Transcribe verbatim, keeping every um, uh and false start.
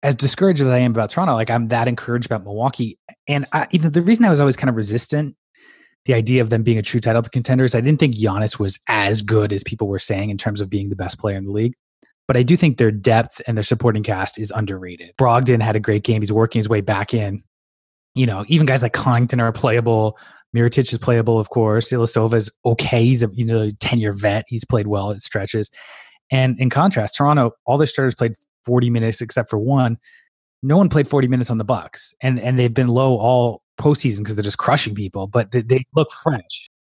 as discouraged as I am about Toronto, like I'm that encouraged about Milwaukee. And I, you know, the reason I was always kind of resistant the idea of them being a true title contender is I didn't think Giannis was as good as people were saying in terms of being the best player in the league. But I do think their depth and their supporting cast is underrated. Brogdon had a great game. He's working his way back in. You know, even guys like Connaughton are playable. Mirotic is playable, of course. Ilyasova is okay. He's a you know ten-year vet. He's played well at stretches. And in contrast, Toronto, all their starters played forty minutes except for one. No one played forty minutes on the Bucks. And and they've been low all postseason because they're just crushing people. But they, they look fresh.